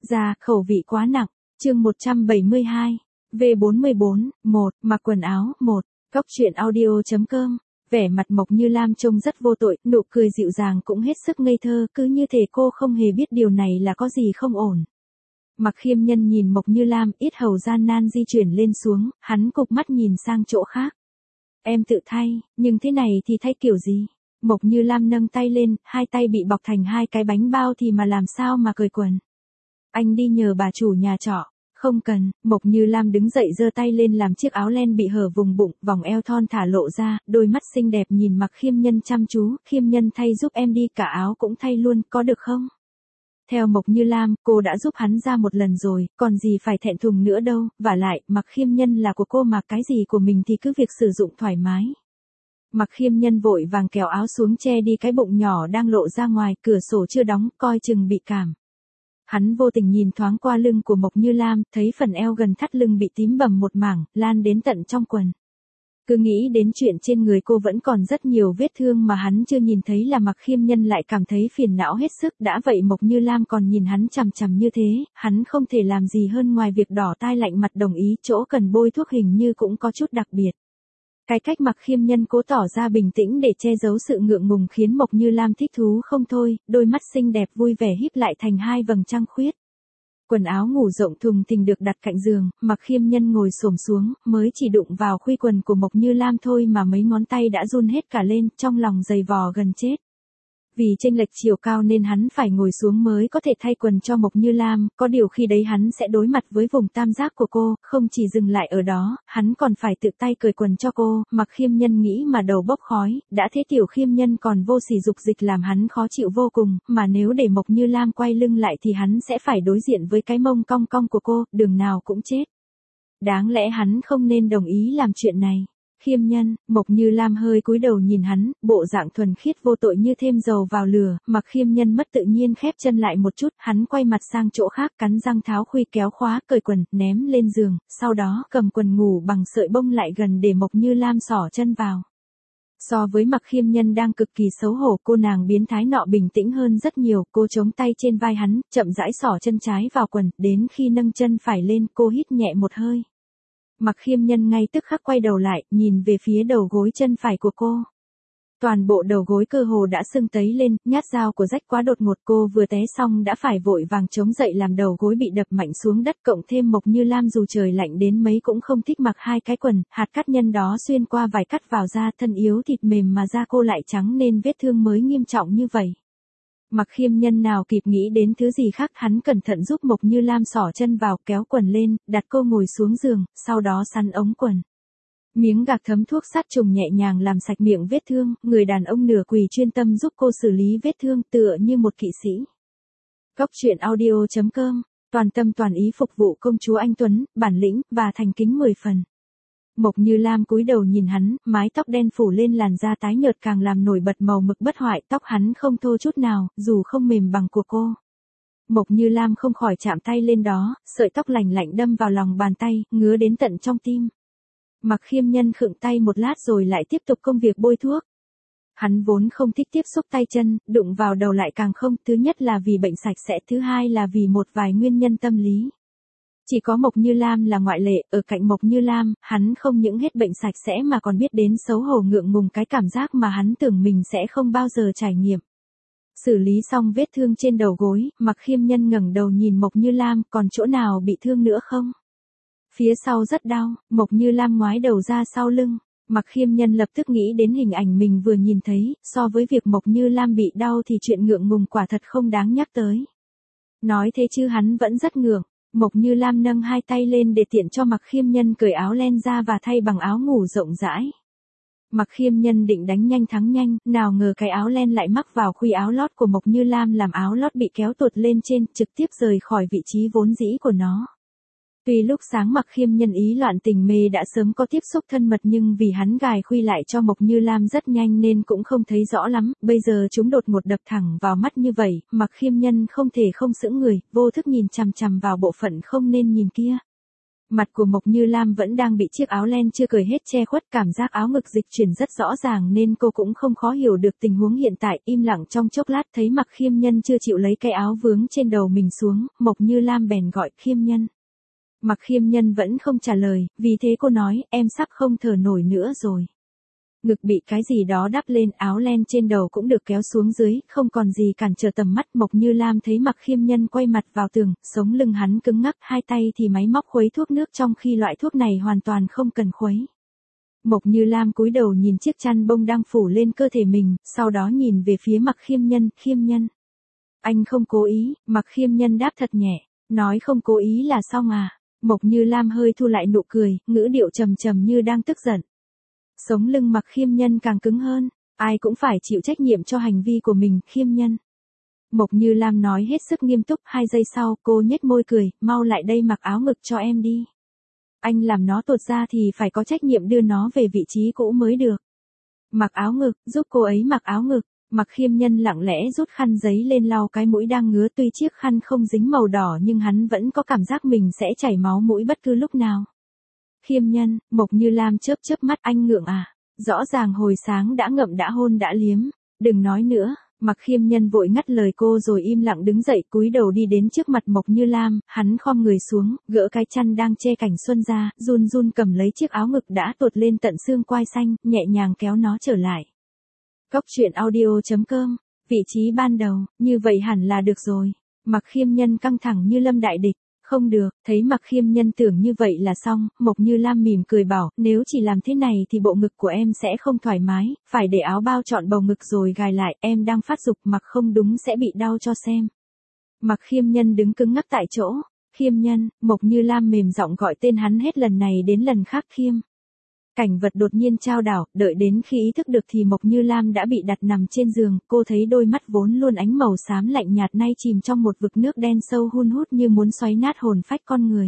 Ra, khẩu vị quá nặng. Chương 172. V44, 1, mặc quần áo, 1. Cóc truyện audio.com. Vẻ mặt Mộc Như Lam trông rất vô tội, nụ cười dịu dàng cũng hết sức ngây thơ, cứ như thể cô không hề biết điều này là có gì không ổn. Mặc Khiêm Nhân nhìn Mộc Như Lam, yết hầu gian nan di chuyển lên xuống, hắn cụp mắt nhìn sang chỗ khác. Em tự thay, nhưng thế này thì thay kiểu gì? Mộc Như Lam nâng tay lên, hai tay bị bọc thành hai cái bánh bao thì mà làm sao mà cởi quần. Anh đi nhờ bà chủ nhà trọ. Không cần. Mộc Như Lam đứng dậy giơ tay lên làm chiếc áo len bị hở vùng bụng, vòng eo thon thả lộ ra, đôi mắt xinh đẹp nhìn Mặc Khiêm Nhân chăm chú. Khiêm Nhân thay giúp em đi, cả áo cũng thay luôn, có được không? Theo Mộc Như Lam, cô đã giúp hắn ra một lần rồi, còn gì phải thẹn thùng nữa đâu, vả lại, Mặc Khiêm Nhân là của cô mà, cái gì của mình thì cứ việc sử dụng thoải mái. Mặc Khiêm Nhân vội vàng kéo áo xuống che đi cái bụng nhỏ đang lộ ra ngoài, cửa sổ chưa đóng, coi chừng bị cảm. Hắn vô tình nhìn thoáng qua lưng của Mộc Như Lam, thấy phần eo gần thắt lưng bị tím bầm một mảng, lan đến tận trong quần. Cứ nghĩ đến chuyện trên người cô vẫn còn rất nhiều vết thương mà hắn chưa nhìn thấy là Mặc Khiêm Nhân lại cảm thấy phiền não hết sức. Đã vậy Mộc Như Lam còn nhìn hắn chằm chằm như thế, hắn không thể làm gì hơn ngoài việc đỏ tai lạnh mặt đồng ý, chỗ cần bôi thuốc hình như cũng có chút đặc biệt. Cái cách Mặc Khiêm Nhân cố tỏ ra bình tĩnh để che giấu sự ngượng ngùng khiến Mộc Như Lam thích thú không thôi, đôi mắt xinh đẹp vui vẻ híp lại thành hai vầng trăng khuyết. Quần áo ngủ rộng thùng thình được đặt cạnh giường, Mặc Khiêm Nhân ngồi xổm xuống, mới chỉ đụng vào khuy quần của Mộc Như Lam thôi mà mấy ngón tay đã run hết cả lên, trong lòng dày vò gần chết. Vì chênh lệch chiều cao nên hắn phải ngồi xuống mới có thể thay quần cho Mộc Như Lam, có điều khi đấy hắn sẽ đối mặt với vùng tam giác của cô, không chỉ dừng lại ở đó, hắn còn phải tự tay cởi quần cho cô. Mặc Khiêm Nhân nghĩ mà đầu bốc khói, đã thế Tiểu Khiêm Nhân còn vô sỉ dục dịch làm hắn khó chịu vô cùng, mà nếu để Mộc Như Lam quay lưng lại thì hắn sẽ phải đối diện với cái mông cong cong của cô, đường nào cũng chết. Đáng lẽ hắn không nên đồng ý làm chuyện này. Khiêm Nhân. Mộc Như Lam hơi cúi đầu nhìn hắn, bộ dạng thuần khiết vô tội như thêm dầu vào lửa. Mặc Khiêm Nhân mất tự nhiên khép chân lại một chút, hắn quay mặt sang chỗ khác, cắn răng tháo khuy kéo khóa, cởi quần, ném lên giường, sau đó cầm quần ngủ bằng sợi bông lại gần để Mộc Như Lam xỏ chân vào. So với Mặc Khiêm Nhân đang cực kỳ xấu hổ, cô nàng biến thái nọ bình tĩnh hơn rất nhiều. Cô chống tay trên vai hắn, chậm rãi xỏ chân trái vào quần, đến khi nâng chân phải lên, cô hít nhẹ một hơi. Mặc Khiêm Nhân ngay tức khắc quay đầu lại, nhìn về phía đầu gối chân phải của cô. Toàn bộ đầu gối cơ hồ đã sưng tấy lên, nhát dao của rách quá đột ngột, cô vừa té xong đã phải vội vàng chống dậy làm đầu gối bị đập mạnh xuống đất, cộng thêm Mộc Như Lam dù trời lạnh đến mấy cũng không thích mặc hai cái quần, hạt cát nhân đó xuyên qua vải cắt vào da, thân yếu thịt mềm mà da cô lại trắng nên vết thương mới nghiêm trọng như vậy. Mặc Khiêm Nhân nào kịp nghĩ đến thứ gì khác, hắn cẩn thận giúp Mộc Như Lam xỏ chân vào, kéo quần lên, đặt cô ngồi xuống giường, sau đó sắn ống quần. Miếng gạc thấm thuốc sát trùng nhẹ nhàng làm sạch miệng vết thương, người đàn ông nửa quỳ chuyên tâm giúp cô xử lý vết thương tựa như một kỵ sĩ. Cóc truyện audio.com, toàn tâm toàn ý phục vụ công chúa anh Tuấn, bản lĩnh và thành kính 10 phần. Mộc Như Lam cúi đầu nhìn hắn, mái tóc đen phủ lên làn da tái nhợt càng làm nổi bật màu mực bất hoại, tóc hắn không thô chút nào, dù không mềm bằng của cô. Mộc Như Lam không khỏi chạm tay lên đó, sợi tóc lành lạnh đâm vào lòng bàn tay, ngứa đến tận trong tim. Mặc Khiêm Nhân khựng tay một lát rồi lại tiếp tục công việc bôi thuốc. Hắn vốn không thích tiếp xúc tay chân, đụng vào đầu lại càng không, thứ nhất là vì bệnh sạch sẽ, thứ hai là vì một vài nguyên nhân tâm lý. Chỉ có Mộc Như Lam là ngoại lệ, ở cạnh Mộc Như Lam, hắn không những hết bệnh sạch sẽ mà còn biết đến xấu hổ ngượng ngùng, cái cảm giác mà hắn tưởng mình sẽ không bao giờ trải nghiệm. Xử lý xong vết thương trên đầu gối, Mặc Khiêm Nhân ngẩng đầu nhìn Mộc Như Lam, còn chỗ nào bị thương nữa không? Phía sau rất đau. Mộc Như Lam ngoái đầu ra sau lưng. Mặc Khiêm Nhân lập tức nghĩ đến hình ảnh mình vừa nhìn thấy, so với việc Mộc Như Lam bị đau thì chuyện ngượng ngùng quả thật không đáng nhắc tới. Nói thế chứ hắn vẫn rất ngượng. Mộc Như Lam nâng hai tay lên để tiện cho Mặc Khiêm Nhân cởi áo len ra và thay bằng áo ngủ rộng rãi. Mặc Khiêm Nhân định đánh nhanh thắng nhanh, nào ngờ cái áo len lại mắc vào khuy áo lót của Mộc Như Lam làm áo lót bị kéo tuột lên trên, trực tiếp rời khỏi vị trí vốn dĩ của nó. Tuy lúc sáng Mặc Khiêm Nhân ý loạn tình mê đã sớm có tiếp xúc thân mật nhưng vì hắn gài khuy lại cho Mộc Như Lam rất nhanh nên cũng không thấy rõ lắm, bây giờ chúng đột ngột đập thẳng vào mắt như vậy, Mặc Khiêm Nhân không thể không sững người, vô thức nhìn chằm chằm vào bộ phận không nên nhìn kia. Mặt của Mộc Như Lam vẫn đang bị chiếc áo len chưa cởi hết che khuất, cảm giác áo ngực dịch chuyển rất rõ ràng nên cô cũng không khó hiểu được tình huống hiện tại, im lặng trong chốc lát thấy Mạc Khiêm Nhân chưa chịu lấy cái áo vướng trên đầu mình xuống, Mộc Như Lam bèn gọi Khiêm Nhân. Mạc Khiêm Nhân vẫn không trả lời, vì thế cô nói, em sắp không thở nổi nữa rồi. Ngực bị cái gì đó đắp lên, áo len trên đầu cũng được kéo xuống dưới, không còn gì cản trở tầm mắt. Mộc Như Lam thấy Mạc Khiêm Nhân quay mặt vào tường, sống lưng hắn cứng ngắc, hai tay thì máy móc khuấy thuốc nước trong khi loại thuốc này hoàn toàn không cần khuấy. Mộc Như Lam cúi đầu nhìn chiếc chăn bông đang phủ lên cơ thể mình, sau đó nhìn về phía Mạc Khiêm Nhân, Khiêm Nhân. Anh không cố ý, Mạc Khiêm Nhân đáp thật nhẹ, nói không cố ý là xong à. Mộc Như Lam hơi thu lại nụ cười, ngữ điệu trầm trầm như đang tức giận. Sống lưng Mạc Khiêm Nhân càng cứng hơn, ai cũng phải chịu trách nhiệm cho hành vi của mình, Khiêm Nhân. Mộc Như Lam nói hết sức nghiêm túc, 2 giây sau, cô nhếch môi cười, mau lại đây mặc áo ngực cho em đi. Anh làm nó tuột ra thì phải có trách nhiệm đưa nó về vị trí cũ mới được. Mặc áo ngực, giúp cô ấy mặc áo ngực. Mạc Khiêm Nhân lặng lẽ rút khăn giấy lên lau cái mũi đang ngứa, tuy chiếc khăn không dính màu đỏ nhưng hắn vẫn có cảm giác mình sẽ chảy máu mũi bất cứ lúc nào. Khiêm Nhân, Mộc Như Lam chớp chớp mắt, anh ngượng à? Rõ ràng hồi sáng đã ngậm đã hôn đã liếm, đừng nói nữa. Mạc Khiêm Nhân vội ngắt lời cô rồi im lặng đứng dậy, cúi đầu đi đến trước mặt Mộc Như Lam, hắn khom người xuống, gỡ cái chăn đang che cảnh xuân ra, run run cầm lấy chiếc áo ngực đã tuột lên tận xương quai xanh, nhẹ nhàng kéo nó trở lại. Cốc truyện audio.com, vị trí ban đầu, như vậy hẳn là được rồi. Mạc Khiêm Nhân căng thẳng như lâm đại địch. Không được, thấy Mạc Khiêm Nhân tưởng như vậy là xong, Mộc Như Lam mỉm cười bảo, nếu chỉ làm thế này thì bộ ngực của em sẽ không thoải mái, phải để áo bao trọn bầu ngực rồi gài lại, em đang phát dục, mặc không đúng sẽ bị đau cho xem. Mạc Khiêm Nhân đứng cứng ngắc tại chỗ. Khiêm Nhân, Mộc Như Lam mềm giọng gọi tên hắn hết lần này đến lần khác, Khiêm. Cảnh vật đột nhiên chao đảo, đợi đến khi ý thức được thì Mộc Như Lam đã bị đặt nằm trên giường, cô thấy đôi mắt vốn luôn ánh màu xám lạnh nhạt nay chìm trong một vực nước đen sâu hun hút như muốn xoáy nát hồn phách con người.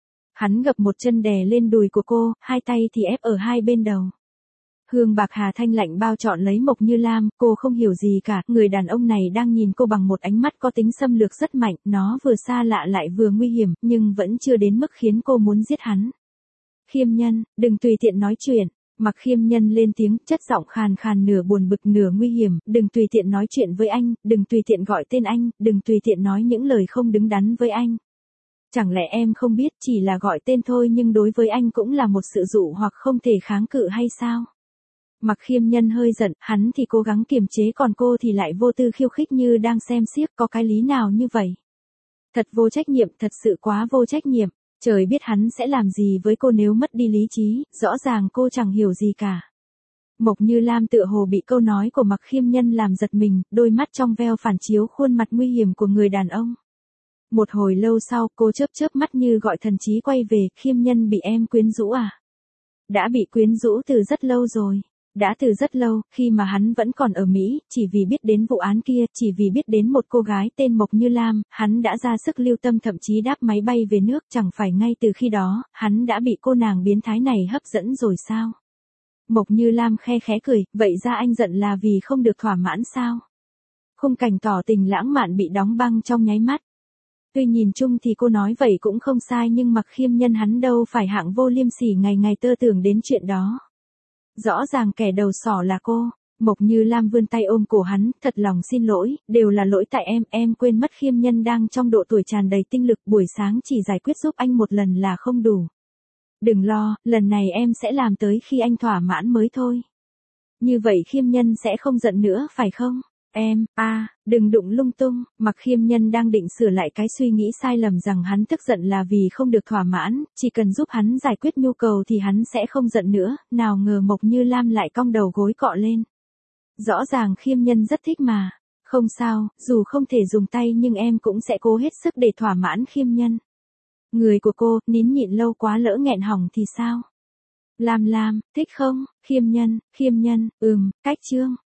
Hắn gập một chân đè lên đùi của cô, hai tay thì ép ở hai bên đầu. Hương bạc hà thanh lạnh bao trọn lấy Mộc Như Lam, cô không hiểu gì cả, người đàn ông này đang nhìn cô bằng một ánh mắt có tính xâm lược rất mạnh, nó vừa xa lạ lại vừa nguy hiểm, nhưng vẫn chưa đến mức khiến cô muốn giết hắn. Khiêm Nhân, đừng tùy tiện nói chuyện. Mạc Khiêm Nhân lên tiếng, chất giọng khàn khàn nửa buồn bực nửa nguy hiểm, đừng tùy tiện nói chuyện với anh, đừng tùy tiện gọi tên anh, đừng tùy tiện nói những lời không đứng đắn với anh. Chẳng lẽ em không biết chỉ là gọi tên thôi nhưng đối với anh cũng là một sự dụ hoặc không thể kháng cự hay sao? Mạc Khiêm Nhân hơi giận, hắn thì cố gắng kiềm chế còn cô thì lại vô tư khiêu khích như đang xem xiếc, có cái lý nào như vậy? Thật vô trách nhiệm, thật sự quá vô trách nhiệm. Trời biết hắn sẽ làm gì với cô nếu mất đi lý trí, rõ ràng cô chẳng hiểu gì cả. Mộc Như Lam tựa hồ bị câu nói của Mạc Khiêm Nhân làm giật mình, đôi mắt trong veo phản chiếu khuôn mặt nguy hiểm của người đàn ông. Một hồi lâu sau, cô chớp chớp mắt như gọi thần trí quay về, Khiêm Nhân bị em quyến rũ à? Đã bị quyến rũ từ rất lâu rồi. Đã từ rất lâu, khi mà hắn vẫn còn ở Mỹ, chỉ vì biết đến vụ án kia, chỉ vì biết đến một cô gái tên Mộc Như Lam, hắn đã ra sức lưu tâm thậm chí đáp máy bay về nước, chẳng phải ngay từ khi đó, hắn đã bị cô nàng biến thái này hấp dẫn rồi sao? Mộc Như Lam khe khẽ cười, vậy ra anh giận là vì không được thỏa mãn sao? Khung cảnh tỏ tình lãng mạn bị đóng băng trong nháy mắt. Tuy nhìn chung thì cô nói vậy cũng không sai nhưng Mạc Khiêm Nhân hắn đâu phải hạng vô liêm sỉ ngày ngày tơ tưởng đến chuyện đó. Rõ ràng kẻ đầu sỏ là cô. Mộc Như Lam vươn tay ôm cổ hắn, thật lòng xin lỗi, đều là lỗi tại em quên mất Khiêm Nhân đang trong độ tuổi tràn đầy tinh lực, buổi sáng chỉ giải quyết giúp anh một lần là không đủ. Đừng lo, lần này em sẽ làm tới khi anh thỏa mãn mới thôi. Như vậy Khiêm Nhân sẽ không giận nữa phải không? Đừng đụng lung tung. Mạc Khiêm Nhân đang định sửa lại cái suy nghĩ sai lầm rằng hắn tức giận là vì không được thỏa mãn, chỉ cần giúp hắn giải quyết nhu cầu thì hắn sẽ không giận nữa, nào ngờ Mộc Như Lam lại cong đầu gối cọ lên. Rõ ràng Khiêm Nhân rất thích mà. Không sao, dù không thể dùng tay nhưng em cũng sẽ cố hết sức để thỏa mãn Khiêm Nhân. Người của cô, nín nhịn lâu quá lỡ nghẹn hỏng thì sao? Lam, thích không? Khiêm Nhân, cách chương.